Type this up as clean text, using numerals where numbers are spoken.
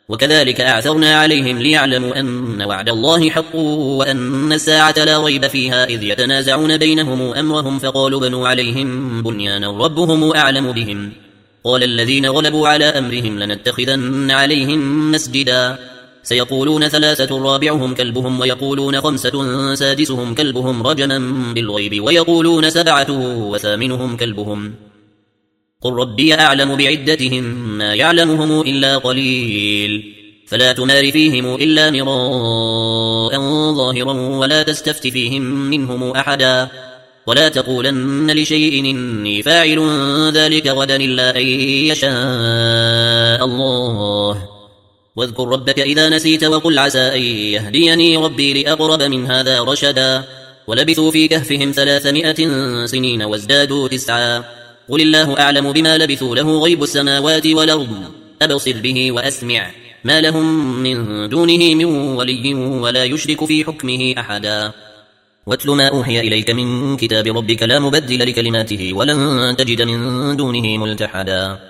وكذلك أعثرنا عليهم ليعلموا أن وعد الله حق وأن الساعة لا ريب فيها إذ يتنازعون بينهم أمرهم فقالوا بنوا عليهم بنيانا ربهم أعلم بهم قال الذين غلبوا على أمرهم لنتخذن عليهم مسجدا سيقولون 3 رابعهم كلبهم ويقولون 5 سادسهم كلبهم رجما بالغيب ويقولون 7 وثامنهم كلبهم قل ربي أعلم بعدتهم ما يعلمهم إلا قليل فلا تمار فيهم إلا مراء ظاهرا ولا تستفت فيهم منهم أحدا ولا تقولن لشيء إني فاعل ذلك غدا إلا أن يشاء الله واذكر ربك إذا نسيت وقل عسى أن يهديني ربي لأقرب من هذا رشدا ولبثوا في كهفهم 300 سنين وازدادوا 9 قل الله أعلم بما لبثوا له غيب السماوات والأرض أبصر به وأسمع ما لهم من دونه من ولي ولا يشرك في حكمه أحدا واتل ما أوحي إليك من كتاب ربك لا مبدل لكلماته ولن تجد من دونه ملتحدا